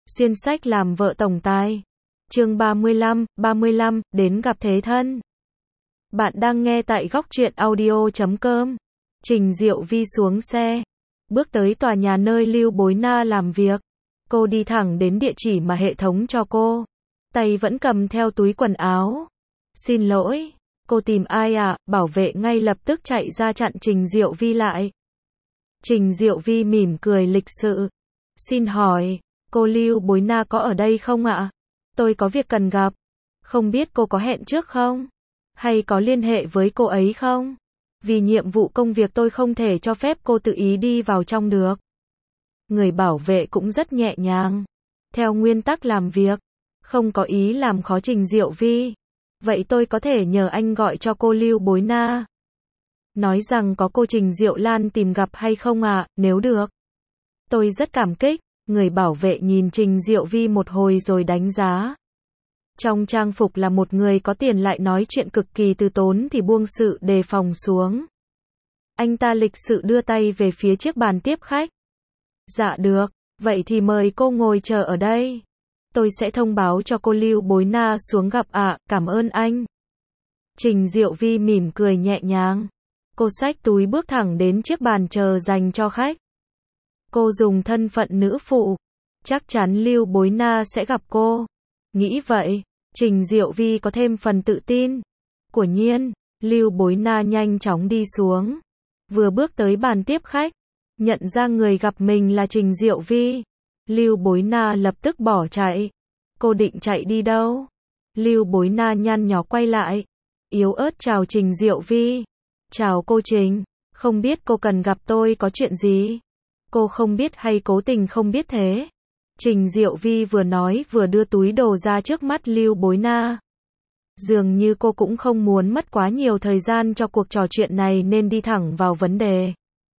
Xuyên sách làm vợ tổng tài. Chương 35, đến gặp thế thân. Bạn đang nghe tại góc truyện audio.com. Trình Diệu Vi xuống xe, bước tới tòa nhà nơi Lưu Bối Na làm việc. Cô đi thẳng đến địa chỉ mà hệ thống cho cô. Tay vẫn cầm theo túi quần áo. Xin lỗi, cô tìm ai à? Bảo vệ ngay lập tức chạy ra chặn Trình Diệu Vi lại. Trình Diệu Vi mỉm cười lịch sự. Xin hỏi, cô Lưu Bối Na có ở đây không ạ? Tôi có việc cần gặp. Không biết cô có hẹn trước không? Hay có liên hệ với cô ấy không? Vì nhiệm vụ công việc tôi không thể cho phép cô tự ý đi vào trong được. Người bảo vệ cũng rất nhẹ nhàng. Theo nguyên tắc làm việc, không có ý làm khó Trình Diệu Vi. Vậy tôi có thể nhờ anh gọi cho cô Lưu Bối Na. Nói rằng có cô Trình Diệu Lan tìm gặp hay không ạ? Nếu được, tôi rất cảm kích. Người bảo vệ nhìn Trình Diệu Vi một hồi rồi đánh giá. Trong trang phục là một người có tiền lại nói chuyện cực kỳ từ tốn thì buông sự đề phòng xuống. Anh ta lịch sự đưa tay về phía chiếc bàn tiếp khách. Dạ được, vậy thì mời cô ngồi chờ ở đây. Tôi sẽ thông báo cho cô Lưu Bối Na xuống gặp ạ, cảm ơn anh. Trình Diệu Vi mỉm cười nhẹ nhàng. Cô xách túi bước thẳng đến chiếc bàn chờ dành cho khách. Cô dùng thân phận nữ phụ, chắc chắn Lưu Bối Na sẽ gặp cô. Nghĩ vậy, Trình Diệu Vi có thêm phần tự tin. Quả nhiên, Lưu Bối Na nhanh chóng đi xuống. Vừa bước tới bàn tiếp khách, nhận ra người gặp mình là Trình Diệu Vi. Lưu Bối Na lập tức bỏ chạy. Cô định chạy đi đâu? Lưu Bối Na nhăn nhó quay lại, yếu ớt chào Trình Diệu Vi. Chào cô Trình, không biết cô cần gặp tôi có chuyện gì? Cô không biết hay cố tình không biết thế? Trình Diệu Vi vừa nói vừa đưa túi đồ ra trước mắt Lưu Bối Na. Dường như cô cũng không muốn mất quá nhiều thời gian cho cuộc trò chuyện này nên đi thẳng vào vấn đề.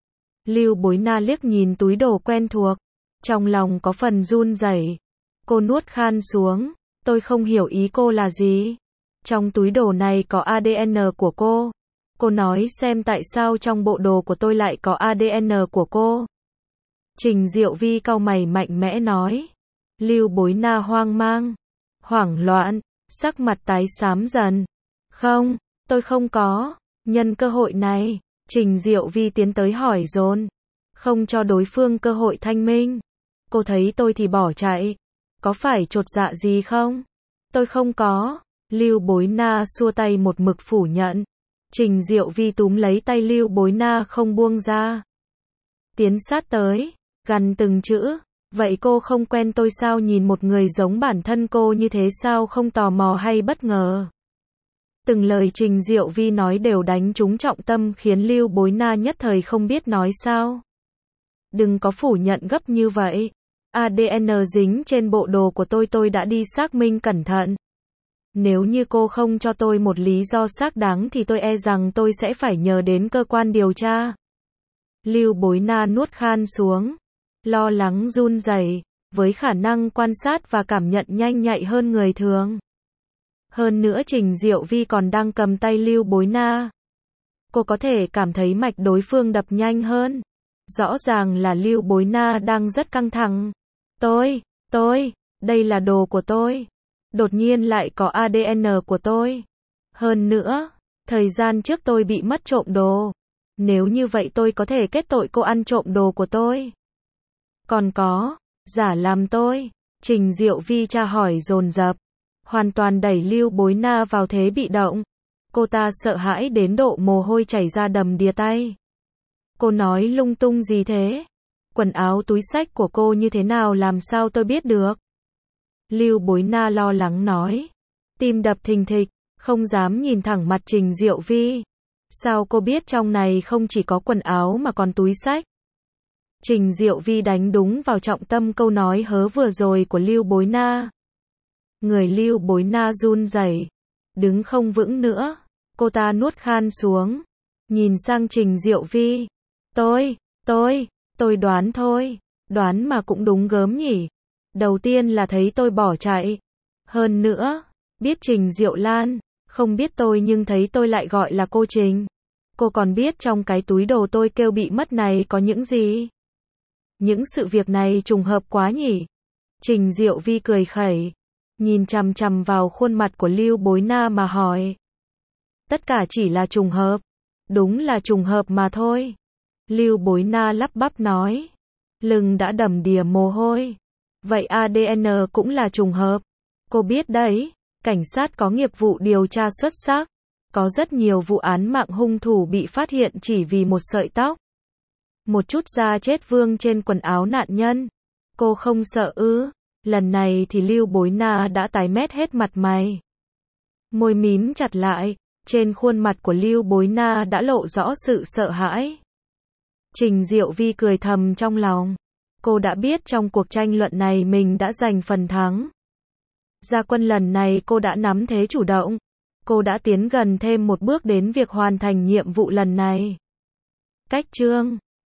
Lưu Bối Na liếc nhìn túi đồ quen thuộc, trong lòng có phần run rẩy. Cô nuốt khan xuống, tôi không hiểu ý cô là gì. Trong túi đồ này có ADN của cô. Cô nói xem tại sao trong bộ đồ của tôi lại có ADN của cô. Trình Diệu Vi cau mày mạnh mẽ nói. Lưu Bối Na hoang mang, hoảng loạn, sắc mặt tái xám dần. Không, tôi không có. Nhân cơ hội này, Trình Diệu Vi tiến tới hỏi dồn, không cho đối phương cơ hội thanh minh. Cô thấy tôi thì bỏ chạy, có phải chột dạ gì không? Tôi không có. Lưu Bối Na xua tay một mực phủ nhận. Trình Diệu Vi túm lấy tay Lưu Bối Na không buông ra. Tiến sát tới, gằn từng chữ. Vậy cô không quen tôi sao? Nhìn một người giống bản thân cô như thế sao không tò mò hay bất ngờ? Từng lời Trình Diệu Vi nói đều đánh trúng trọng tâm khiến Lưu Bối Na nhất thời không biết nói sao. Đừng có phủ nhận gấp như vậy. ADN dính trên bộ đồ của tôi đã đi xác minh cẩn thận. Nếu như cô không cho tôi một lý do xác đáng thì tôi e rằng tôi sẽ phải nhờ đến cơ quan điều tra. Lưu Bối Na nuốt khan xuống, lo lắng run rẩy, với khả năng quan sát và cảm nhận nhanh nhạy hơn người thường. Hơn nữa Trình Diệu Vi còn đang cầm tay Lưu Bối Na. Cô có thể cảm thấy mạch đối phương đập nhanh hơn. Rõ ràng là Lưu Bối Na đang rất căng thẳng. Tôi, đây là đồ của tôi. Đột nhiên lại có ADN của tôi. Hơn nữa, thời gian trước tôi bị mất trộm đồ. Nếu như vậy tôi có thể kết tội cô ăn trộm đồ của tôi. Còn có, giả làm tôi. Trình Diệu Vi tra hỏi dồn dập, hoàn toàn đẩy Lưu Bối Na vào thế bị động. Cô ta sợ hãi đến độ mồ hôi chảy ra đầm đìa tay. Cô nói lung tung gì thế? Quần áo túi xách của cô như thế nào làm sao tôi biết được? Lưu Bối Na lo lắng nói. Tim đập thình thịch, không dám nhìn thẳng mặt Trình Diệu Vi. Sao cô biết trong này không chỉ có quần áo mà còn túi xách? Trình Diệu Vi đánh đúng vào trọng tâm câu nói hớ vừa rồi của Lưu Bối Na. Người Lưu Bối Na run rẩy, đứng không vững nữa. Cô ta nuốt khan xuống, nhìn sang Trình Diệu Vi. Tôi đoán thôi, đoán mà cũng đúng gớm nhỉ. Đầu tiên là thấy tôi bỏ chạy. Hơn nữa, biết Trình Diệu Lan, không biết tôi nhưng thấy tôi lại gọi là cô Trình. Cô còn biết trong cái túi đồ tôi kêu bị mất này có những gì? Những sự việc này trùng hợp quá nhỉ? Trình Diệu Vi cười khẩy, nhìn chằm chằm vào khuôn mặt của Lưu Bối Na mà hỏi. Tất cả chỉ là trùng hợp. Đúng là trùng hợp mà thôi. Lưu Bối Na lắp bắp nói. Lưng đã đầm đìa mồ hôi. Vậy ADN cũng là trùng hợp. Cô biết đấy, cảnh sát có nghiệp vụ điều tra xuất sắc. Có rất nhiều vụ án mạng hung thủ bị phát hiện chỉ vì một sợi tóc. Một chút da chết vương trên quần áo nạn nhân. Cô không sợ ư? Lần này thì Lưu Bối Na đã tái mét hết mặt mày. Môi mím chặt lại, trên khuôn mặt của Lưu Bối Na đã lộ rõ sự sợ hãi. Trình Diệu Vi cười thầm trong lòng. Cô đã biết trong cuộc tranh luận này mình đã giành phần thắng. Ra quân lần này cô đã nắm thế chủ động. Cô đã tiến gần thêm một bước đến việc hoàn thành nhiệm vụ lần này. Cách chương